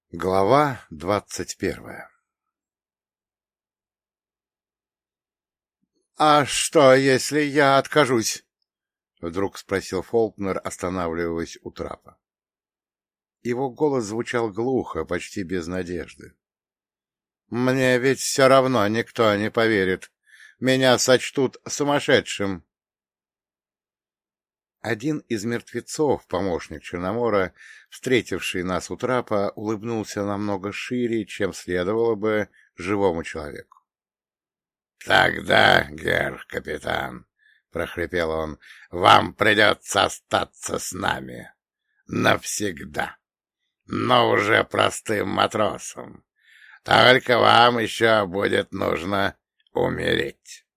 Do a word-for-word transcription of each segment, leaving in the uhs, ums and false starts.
Глава двадцать первая. — А что, если я откажусь? — вдруг спросил Фолкнер, останавливаясь у трапа. Его голос звучал глухо, почти без надежды. — Мне ведь все равно никто не поверит. Меня сочтут сумасшедшим. Один из мертвецов, помощник Черномора, встретивший нас у трапа, улыбнулся намного шире, чем следовало бы живому человеку. — Тогда, герр-капитан, — прохрипел он, — вам придется остаться с нами. Навсегда. Но уже простым матросом. Только вам еще будет нужно умереть.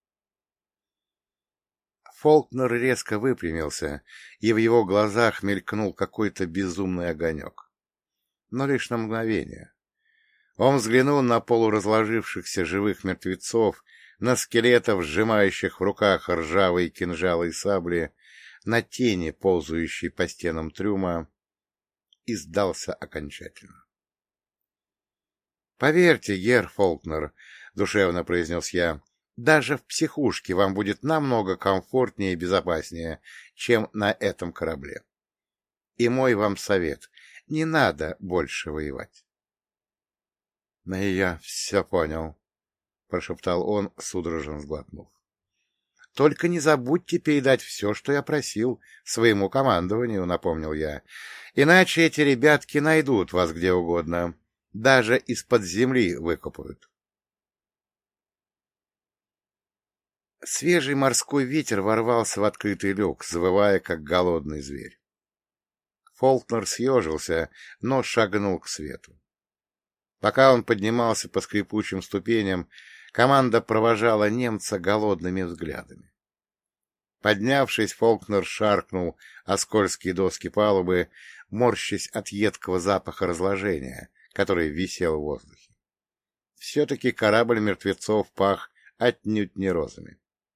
Фолкнер резко выпрямился, и в его глазах мелькнул какой-то безумный огонек. Но лишь на мгновение. Он взглянул на полуразложившихся живых мертвецов, на скелетов, сжимающих в руках ржавые кинжалы и сабли, на тени, ползающие по стенам трюма, и сдался окончательно. — Поверьте, герр Фолкнер, — душевно произнес я, — даже в психушке вам будет намного комфортнее и безопаснее, чем на этом корабле. И мой вам совет — не надо больше воевать. — Я все понял, — прошептал он, судорожно сглотнув. — Только не забудьте передать все, что я просил, своему командованию, — напомнил я. — Иначе эти ребятки найдут вас где угодно, даже из-под земли выкопают. Свежий морской ветер ворвался в открытый люк, завывая, как голодный зверь. Фолкнер съежился, но шагнул к свету. Пока он поднимался по скрипучим ступеням, команда провожала немца голодными взглядами. Поднявшись, Фолкнер шаркнул о скользкие доски палубы, морщась от едкого запаха разложения, который висел в воздухе. Все-таки корабль мертвецов пах отнюдь не розами.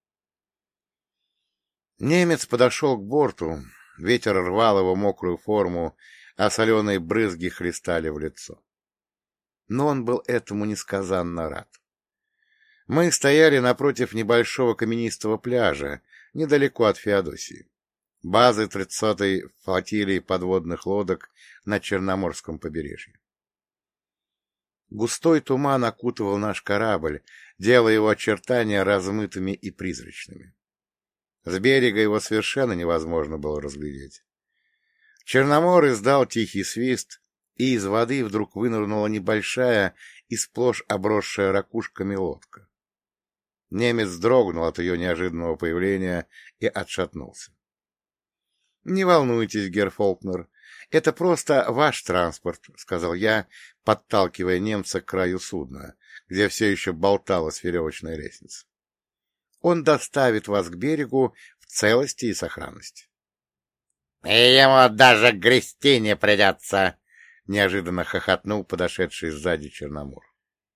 Немец подошел к борту, ветер рвал его мокрую форму, а соленые брызги хлестали в лицо. Но он был этому несказанно рад. Мы стояли напротив небольшого каменистого пляжа, недалеко от Феодосии, базы тридцатой флотилии подводных лодок на Черноморском побережье. Густой туман окутывал наш корабль, делая его очертания размытыми и призрачными. С берега его совершенно невозможно было разглядеть. Черномор издал тихий свист, и из воды вдруг вынырнула небольшая и сплошь обросшая ракушками лодка. Немец вздрогнул от ее неожиданного появления и отшатнулся. — Не волнуйтесь, герр Фолкнер, это просто ваш транспорт, — сказал я, подталкивая немца к краю судна, где все еще болталась веревочная лестница. Он доставит вас к берегу в целости и сохранности. — И ему даже грести не придется! — неожиданно хохотнул подошедший сзади Черномор.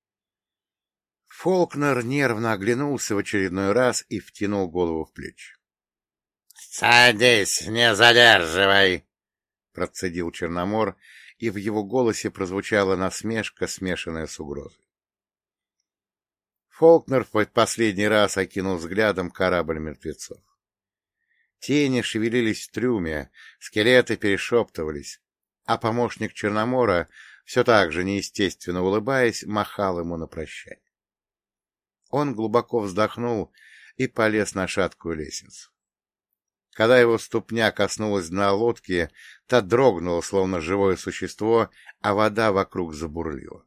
Фолкнер нервно оглянулся в очередной раз и втянул голову в плечи. — Садись, не задерживай! — процедил Черномор, и в его голосе прозвучала насмешка, смешанная с угрозой. Фолкнер в последний раз окинул взглядом корабль мертвецов. Тени шевелились в трюме, скелеты перешептывались, а помощник Черномора, все так же неестественно улыбаясь, махал ему на прощание. Он глубоко вздохнул и полез на шаткую лестницу. Когда его ступня коснулась дна лодки, та дрогнула, словно живое существо, а вода вокруг забурлила.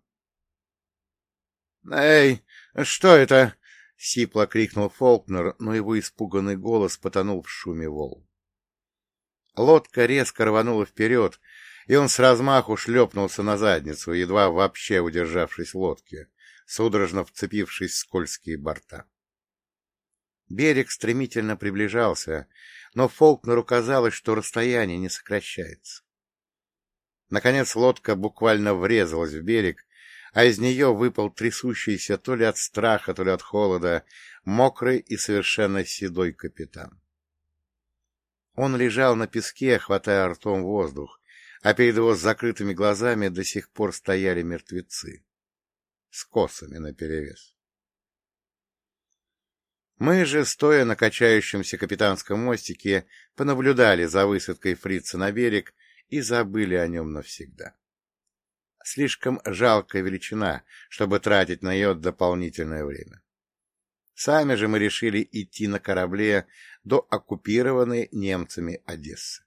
— Эй, что это? — сипло крикнул Фолкнер, но его испуганный голос потонул в шуме волн. Лодка резко рванула вперед, и он с размаху шлепнулся на задницу, едва вообще удержавшись в лодке, судорожно вцепившись в скользкие борта. Берег стремительно приближался, но Фолкнеру казалось, что расстояние не сокращается. Наконец лодка буквально врезалась в берег, а из нее выпал трясущийся то ли от страха, то ли от холода, мокрый и совершенно седой капитан. Он лежал на песке, хватая ртом воздух, а перед его закрытыми глазами до сих пор стояли мертвецы с косами наперевес. Мы же, стоя на качающемся капитанском мостике, понаблюдали за высадкой фрица на берег и забыли о нем навсегда. Слишком жалкая величина, чтобы тратить на нее дополнительное время. Сами же мы решили идти на корабле до оккупированной немцами Одессы.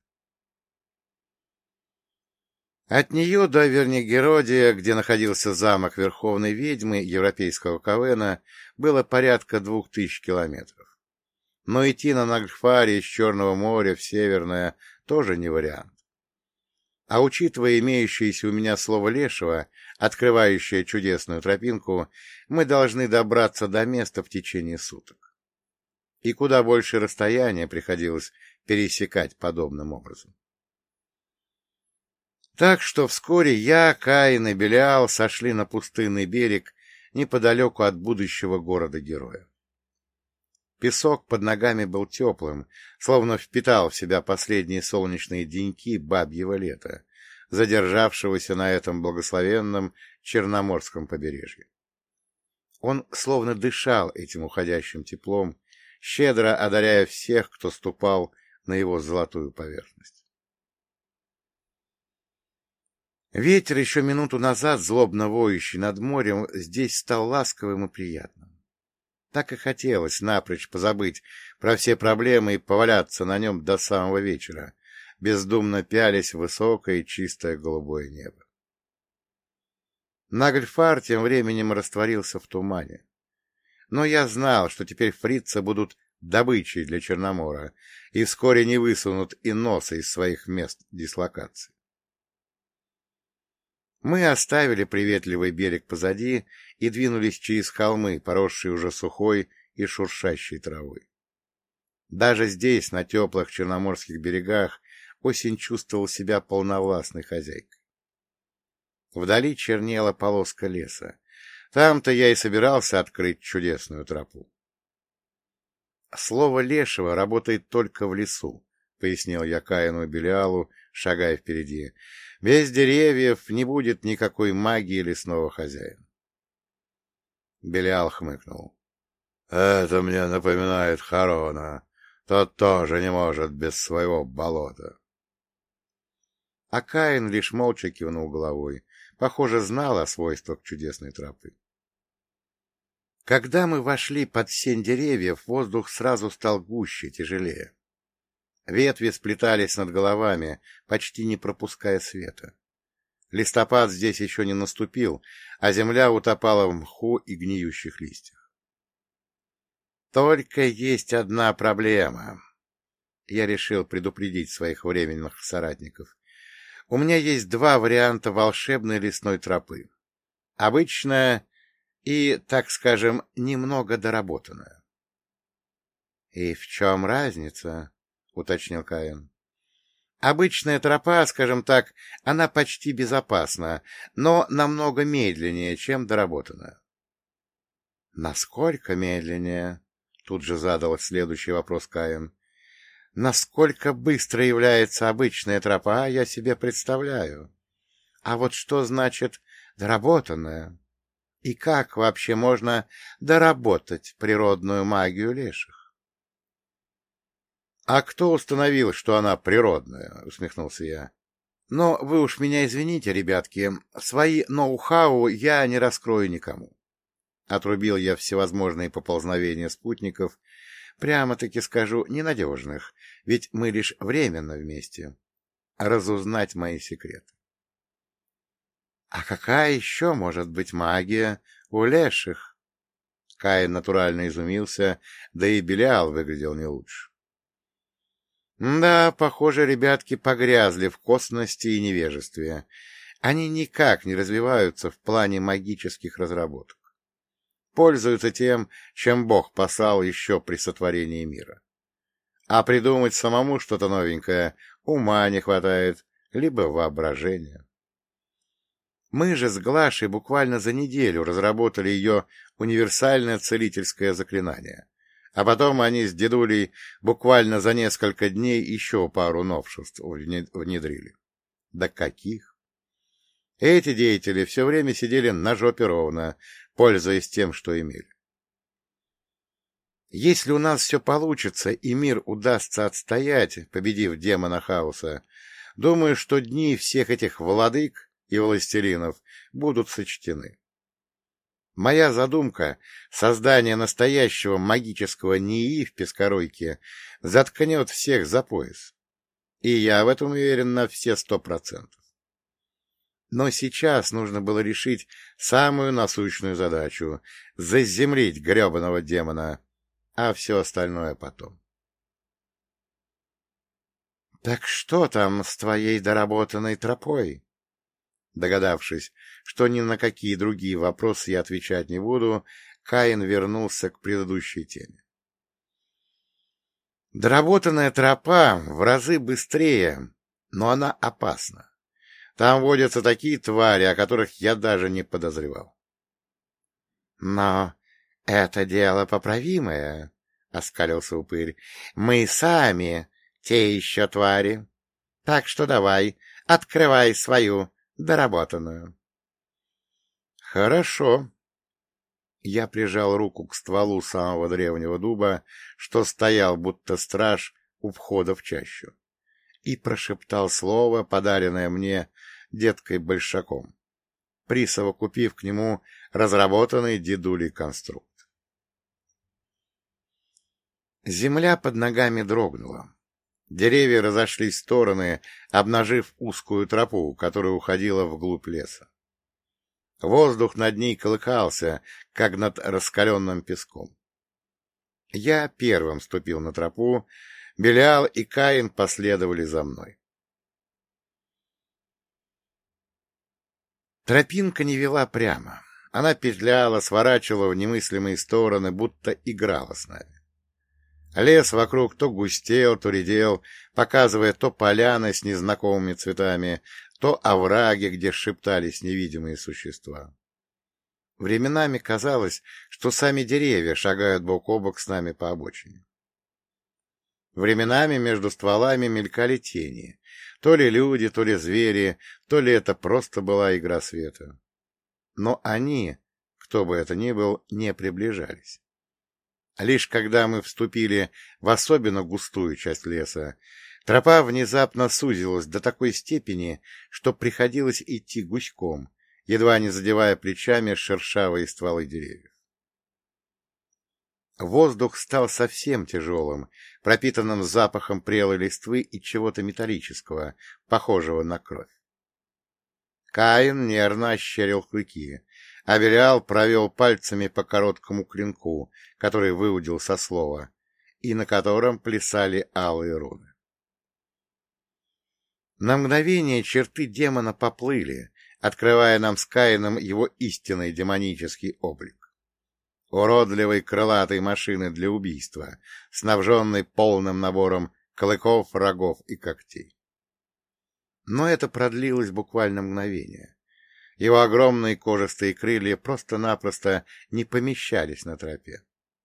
От нее до Вернигеродия, где находился замок Верховной Ведьмы Европейского Ковена, было порядка двух тысяч километров. Но идти на Нагльфаре из Черного моря в Северное тоже не вариант. А учитывая имеющееся у меня слово Лешего, открывающее чудесную тропинку, мы должны добраться до места в течение суток. И куда больше расстояния приходилось пересекать подобным образом. Так что вскоре я, Каин и Белиал сошли на пустынный берег неподалеку от будущего города-героя. Песок под ногами был теплым, словно впитал в себя последние солнечные деньки бабьего лета, задержавшегося на этом благословенном Черноморском побережье. Он словно дышал этим уходящим теплом, щедро одаряя всех, кто ступал на его золотую поверхность. Ветер, еще минуту назад злобно воющий над морем, здесь стал ласковым и приятным. Так и хотелось напрочь позабыть про все проблемы и поваляться на нем до самого вечера, бездумно пялясь в высокое и чистое голубое небо. Нагльфар тем временем растворился в тумане. Но я знал, что теперь фрицы будут добычей для Черномора и вскоре не высунут и носа из своих мест дислокации. Мы оставили приветливый берег позади и двинулись через холмы, поросшие уже сухой и шуршащей травой. Даже здесь, на теплых черноморских берегах, осень чувствовал себя полновластной хозяйкой. Вдали чернела полоска леса. Там-то я и собирался открыть чудесную тропу. Слово Лешего работает только в лесу, — пояснил я Каину и Белиалу, шагая впереди. Без деревьев не будет никакой магии лесного хозяина. Белиал хмыкнул. — Это мне напоминает Харона. Тот тоже не может без своего болота. А Каин лишь молча кивнул головой. Похоже, знал о свойствах чудесной тропы. Когда мы вошли под сень деревьев, воздух сразу стал гуще, тяжелее. Ветви сплетались над головами, почти не пропуская света. Листопад здесь еще не наступил, а земля утопала в мху и гниющих листьях. Только есть одна проблема. Я решил предупредить своих временных соратников. У меня есть два варианта волшебной лесной тропы. Обычная и, так скажем, немного доработанная. — И в чем разница? — уточнил Каин. — Обычная тропа, скажем так, она почти безопасна, но намного медленнее, чем доработанная. — Насколько медленнее? — тут же задал следующий вопрос Каин. — Насколько быстро является обычная тропа, я себе представляю. А вот что значит доработанная? И как вообще можно доработать природную магию леших? — А кто установил, что она природная? — усмехнулся я. — Но вы уж меня извините, ребятки, свои ноу-хау я не раскрою никому. Отрубил я всевозможные поползновения спутников, прямо-таки скажу, ненадежных, ведь мы лишь временно вместе. Разузнать мои секреты. — А какая еще может быть магия у леших? Каин натурально изумился, да и Белиал выглядел не лучше. Да, похоже, ребятки погрязли в косности и невежестве. Они никак не развиваются в плане магических разработок. Пользуются тем, чем Бог послал еще при сотворении мира. А придумать самому что-то новенькое ума не хватает, либо воображения. Мы же с Глашей буквально за неделю разработали ее универсальное целительское заклинание. А потом они с дедулей буквально за несколько дней еще пару новшеств внедрили. Да каких? Эти деятели все время сидели на жопе ровно, пользуясь тем, что имели. Если у нас все получится и мир удастся отстоять, победив демона хаоса, думаю, что дни всех этих владык и властелинов будут сочтены. Моя задумка — создание настоящего магического НИИ в Пескоройке заткнет всех за пояс. И я в этом уверен на все сто процентов. Но сейчас нужно было решить самую насущную задачу — заземлить гребаного демона, а все остальное потом. — Так что там с твоей доработанной тропой? Догадавшись, что ни на какие другие вопросы я отвечать не буду, Каин вернулся к предыдущей теме. Доработанная тропа в разы быстрее, но она опасна. Там водятся такие твари, о которых я даже не подозревал. — Но это дело поправимое, — оскалился упырь. — Мы сами те еще твари. Так что давай, открывай свою доработанную. — Хорошо. Я прижал руку к стволу самого древнего дуба, что стоял, будто страж, у входа в чащу, и прошептал слово, подаренное мне деткой Большаком, присовокупив к нему разработанный дедулей конструкт. Земля под ногами дрогнула. Деревья разошлись в стороны, обнажив узкую тропу, которая уходила вглубь леса. Воздух над ней колыхался, как над раскаленным песком. Я первым ступил на тропу, Белиал и Каин последовали за мной. Тропинка не вела прямо. Она петляла, сворачивала в немыслимые стороны, будто играла с нами. Лес вокруг то густел, то редел, показывая то поляны с незнакомыми цветами, то овраги, где шептались невидимые существа. Временами казалось, что сами деревья шагают бок о бок с нами по обочине. Временами между стволами мелькали тени, то ли люди, то ли звери, то ли это просто была игра света. Но они, кто бы это ни был, не приближались. Лишь когда мы вступили в особенно густую часть леса, тропа внезапно сузилась до такой степени, что приходилось идти гуськом, едва не задевая плечами шершавые стволы деревьев. Воздух стал совсем тяжелым, пропитанным запахом прелой листвы и чего-то металлического, похожего на кровь. Каин нервно ощерил клыки, а Белиал провел пальцами по короткому клинку, который выудил со слова, и на котором плясали алые руны. На мгновение черты демона поплыли, открывая нам с Каином его истинный демонический облик. Уродливой крылатой машины для убийства, снабженной полным набором клыков, рогов и когтей. Но это продлилось буквально мгновение. Его огромные кожистые крылья просто-напросто не помещались на тропе.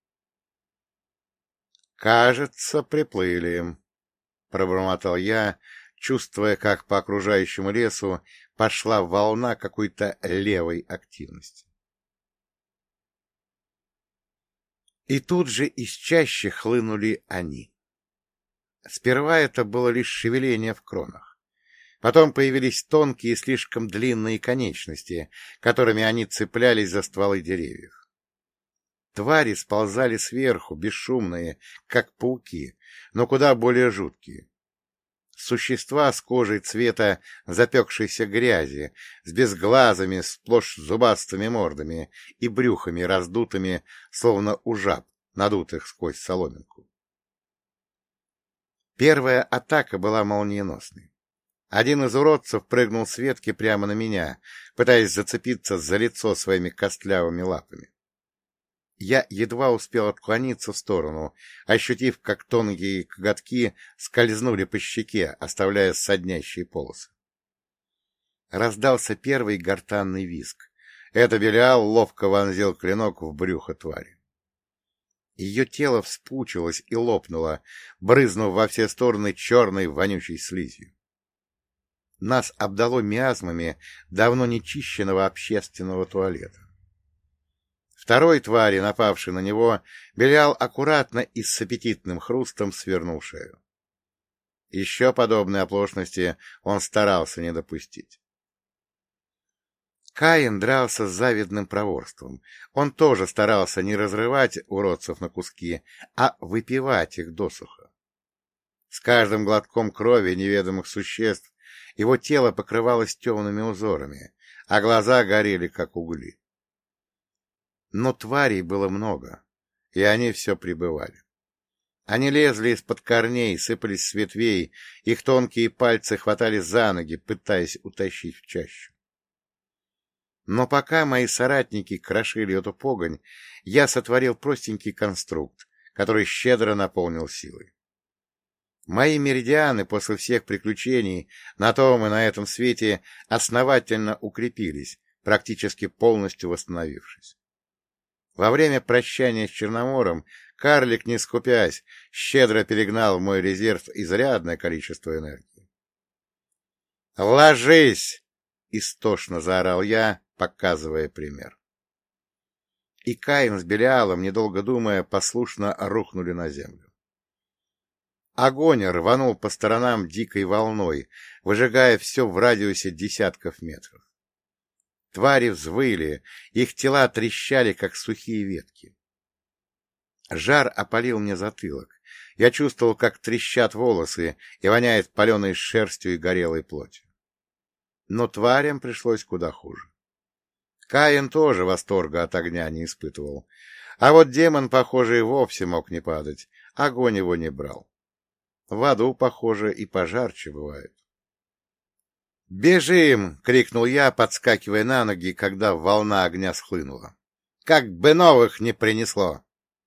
«Кажется, приплыли», — пробормотал я, чувствуя, как по окружающему лесу пошла волна какой-то левой активности. И тут же из чащи хлынули они. Сперва это было лишь шевеление в кронах. Потом появились тонкие и слишком длинные конечности, которыми они цеплялись за стволы деревьев. Твари сползали сверху, бесшумные, как пауки, но куда более жуткие. Существа с кожей цвета запекшейся грязи, с безглазыми, сплошь зубастыми мордами и брюхами раздутыми, словно у жаб, надутых сквозь соломинку. Первая атака была молниеносной. Один из уродцев прыгнул с ветки прямо на меня, пытаясь зацепиться за лицо своими костлявыми лапами. Я едва успел отклониться в сторону, ощутив, как тонкие коготки скользнули по щеке, оставляя соднящие полосы. Раздался первый гортанный визг. Это Белиал ловко вонзил клинок в брюхо твари. Ее тело вспучилось и лопнуло, брызнув во все стороны черной вонючей слизью. Нас обдало миазмами давно нечищенного общественного туалета. Второй твари, напавший на него, Белиал аккуратно и с аппетитным хрустом свернул шею. Еще подобной оплошности он старался не допустить. Каин дрался с завидным проворством. Он тоже старался не разрывать уродцев на куски, а выпивать их досуха. С каждым глотком крови неведомых существ его тело покрывалось темными узорами, а глаза горели, как угли. Но тварей было много, и они все прибывали. Они лезли из-под корней, сыпались с ветвей, их тонкие пальцы хватали за ноги, пытаясь утащить в чащу. Но пока мои соратники крошили эту погонь, я сотворил простенький конструкт, который щедро наполнил силой. Мои меридианы после всех приключений на том и на этом свете основательно укрепились, практически полностью восстановившись. Во время прощания с Черномором карлик, не скупясь, щедро перегнал в мой резерв изрядное количество энергии. «Ложись!» — истошно заорал я, показывая пример. И Каин с Белиалом, недолго думая, послушно рухнули на землю. Огонь рванул по сторонам дикой волной, выжигая все в радиусе десятков метров. Твари взвыли, их тела трещали, как сухие ветки. Жар опалил мне затылок. Я чувствовал, как трещат волосы и воняет паленой шерстью и горелой плотью. Но тварям пришлось куда хуже. Каин тоже восторга от огня не испытывал. А вот демон, похоже, и вовсе мог не падать. Огонь его не брал. В аду, похоже, и пожарче бывает. «Бежим!» — крикнул я, подскакивая на ноги, когда волна огня схлынула. «Как бы новых не принесло!»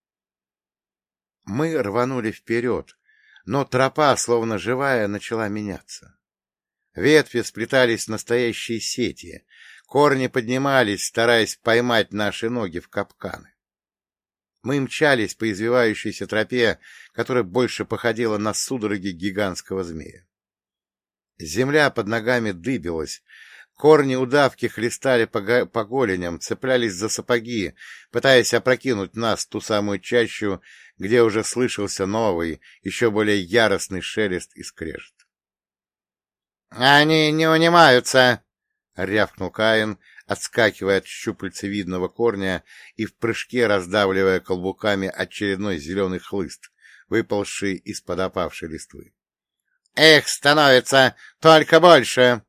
Мы рванули вперед, но тропа, словно живая, начала меняться. Ветви сплетались в настоящие сети, корни поднимались, стараясь поймать наши ноги в капканы. Мы мчались по извивающейся тропе, которая больше походила на судороги гигантского змея. Земля под ногами дыбилась, корни удавки хлестали по, по голеням, цеплялись за сапоги, пытаясь опрокинуть нас в ту самую чащу, где уже слышался новый, еще более яростный шелест и скрежет. — Они не унимаются! — рявкнул Каин, отскакивая от щупальцевидного корня и в прыжке раздавливая каблуками очередной зеленый хлыст, выползший из-под опавшей листвы. — Эх, становится только больше!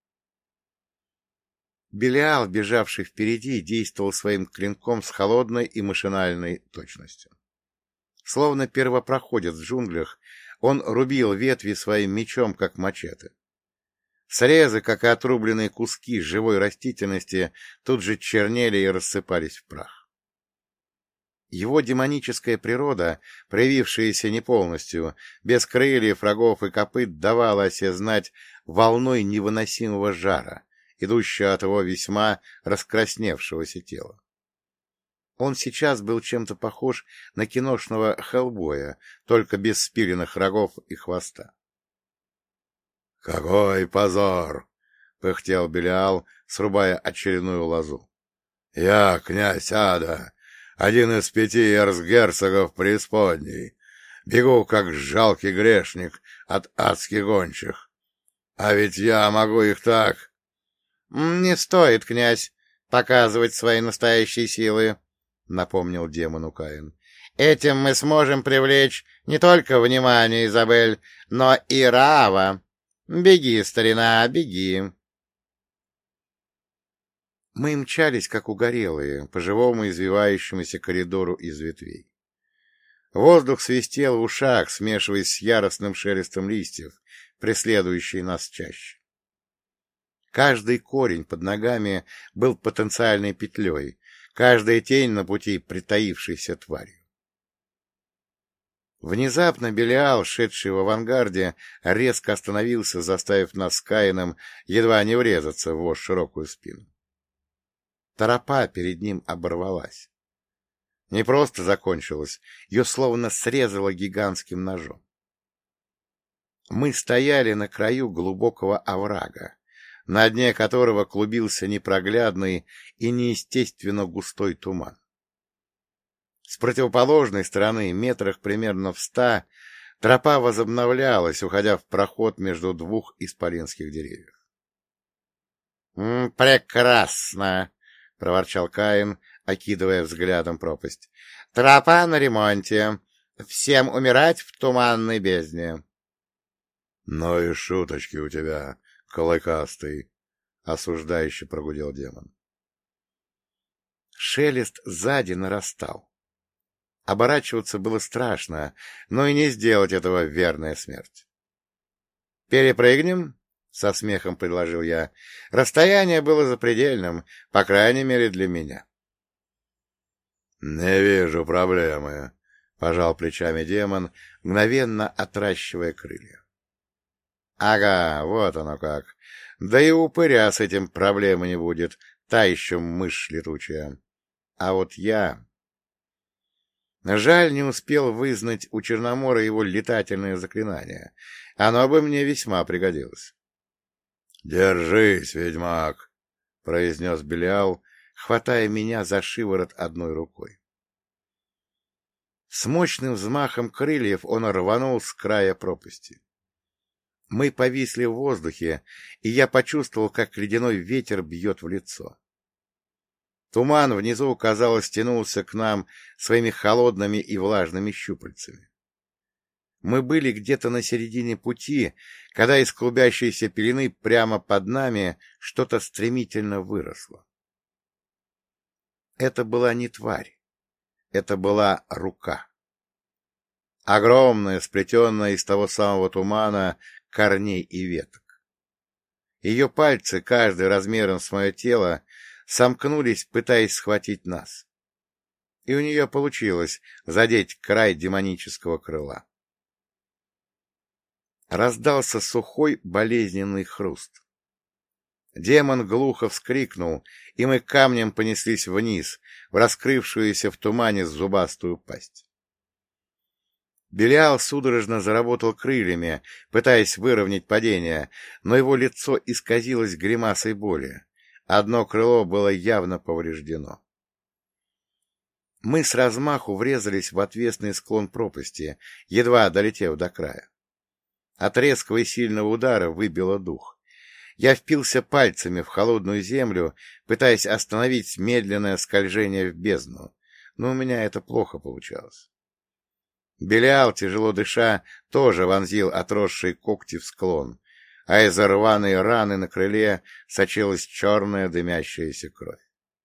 Белиал, бежавший впереди, действовал своим клинком с холодной и машинальной точностью. Словно первопроходец в джунглях, он рубил ветви своим мечом, как мачете. Срезы, как и отрубленные куски живой растительности, тут же чернели и рассыпались в прах. Его демоническая природа, проявившаяся не полностью, без крыльев, рогов и копыт, давала о себе знать волной невыносимого жара, идущего от его весьма раскрасневшегося тела. Он сейчас был чем-то похож на киношного Хеллбоя, только без спиленных рогов и хвоста. — Какой позор! — пыхтел Белиал, срубая очередную лозу. — Я, князь ада, один из пяти эрцгерцогов преисподней, бегу, как жалкий грешник, от адских гончих. А ведь я могу их так... — Не стоит, князь, показывать свои настоящие силы, — напомнил демону Каин. — Этим мы сможем привлечь не только внимание Изабель, но и Раава. Беги, старина, беги. Мы мчались, как угорелые, по живому извивающемуся коридору из ветвей. Воздух свистел в ушах, смешиваясь с яростным шелестом листьев, преследующей нас чаще. Каждый корень под ногами был потенциальной петлей, каждая тень на пути притаившейся тварью. Внезапно Белиал, шедший в авангарде, резко остановился, заставив нас с Каином едва не врезаться в его широкую спину. Тропа перед ним оборвалась. Не просто закончилась, ее словно срезало гигантским ножом. Мы стояли на краю глубокого оврага, на дне которого клубился непроглядный и неестественно густой туман. С противоположной стороны, метрах примерно в ста, тропа возобновлялась, уходя в проход между двух исполинских деревьев. — Прекрасно! — проворчал Каин, окидывая взглядом пропасть. — Тропа на ремонте. Всем умирать в туманной бездне. — Ну и шуточки у тебя, клыкастый! — осуждающе прогудел демон. Шелест сзади нарастал. Оборачиваться было страшно, но и не сделать этого верная смерть. — Перепрыгнем? — со смехом предложил я. Расстояние было запредельным, по крайней мере для меня. — Не вижу проблемы, — пожал плечами демон, мгновенно отращивая крылья. — Ага, вот оно как. Да и у упыря с этим проблемы не будет, та еще мышь летучая. А вот я... Жаль, не успел вызнать у Черномора его летательное заклинание. Оно бы мне весьма пригодилось. — Держись, ведьмак! — произнес Белиал, хватая меня за шиворот одной рукой. С мощным взмахом крыльев он рванул с края пропасти. Мы повисли в воздухе, и я почувствовал, как ледяной ветер бьет в лицо. Туман внизу, казалось, тянулся к нам своими холодными и влажными щупальцами. Мы были где-то на середине пути, когда из клубящейся пелены прямо под нами что-то стремительно выросло. Это была не тварь, это была рука. Огромная, сплетенная из того самого тумана корней и веток. Ее пальцы, каждый размером с мое тело, сомкнулись, пытаясь схватить нас. И у нее получилось задеть край демонического крыла. Раздался сухой болезненный хруст. Демон глухо вскрикнул, и мы камнем понеслись вниз, в раскрывшуюся в тумане зубастую пасть. Белиал судорожно заработал крыльями, пытаясь выровнять падение, но его лицо исказилось гримасой боли. Одно крыло было явно повреждено. Мы с размаху врезались в отвесный склон пропасти, едва долетев до края. От резкого и сильного удара выбило дух. Я впился пальцами в холодную землю, пытаясь остановить медленное скольжение в бездну, но у меня это плохо получалось. Белиал, тяжело дыша, тоже вонзил отросшие когти в склон, а из рваной раны на крыле сочилась черная дымящаяся кровь.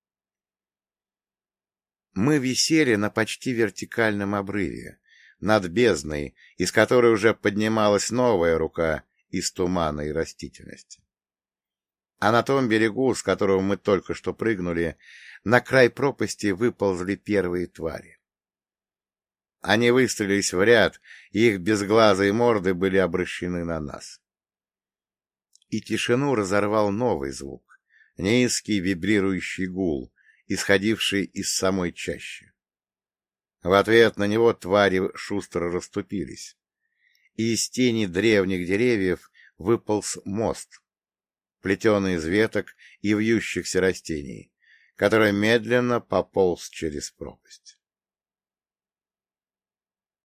Мы висели на почти вертикальном обрыве, над бездной, из которой уже поднималась новая рука из тумана и растительности. А на том берегу, с которого мы только что прыгнули, на край пропасти выползли первые твари. Они выстроились в ряд, и их безглазые морды были обращены на нас. И тишину разорвал новый звук, низкий вибрирующий гул, исходивший из самой чащи. В ответ на него твари шустро расступились, и из тени древних деревьев выполз мост, плетеный из веток и вьющихся растений, который медленно пополз через пропасть.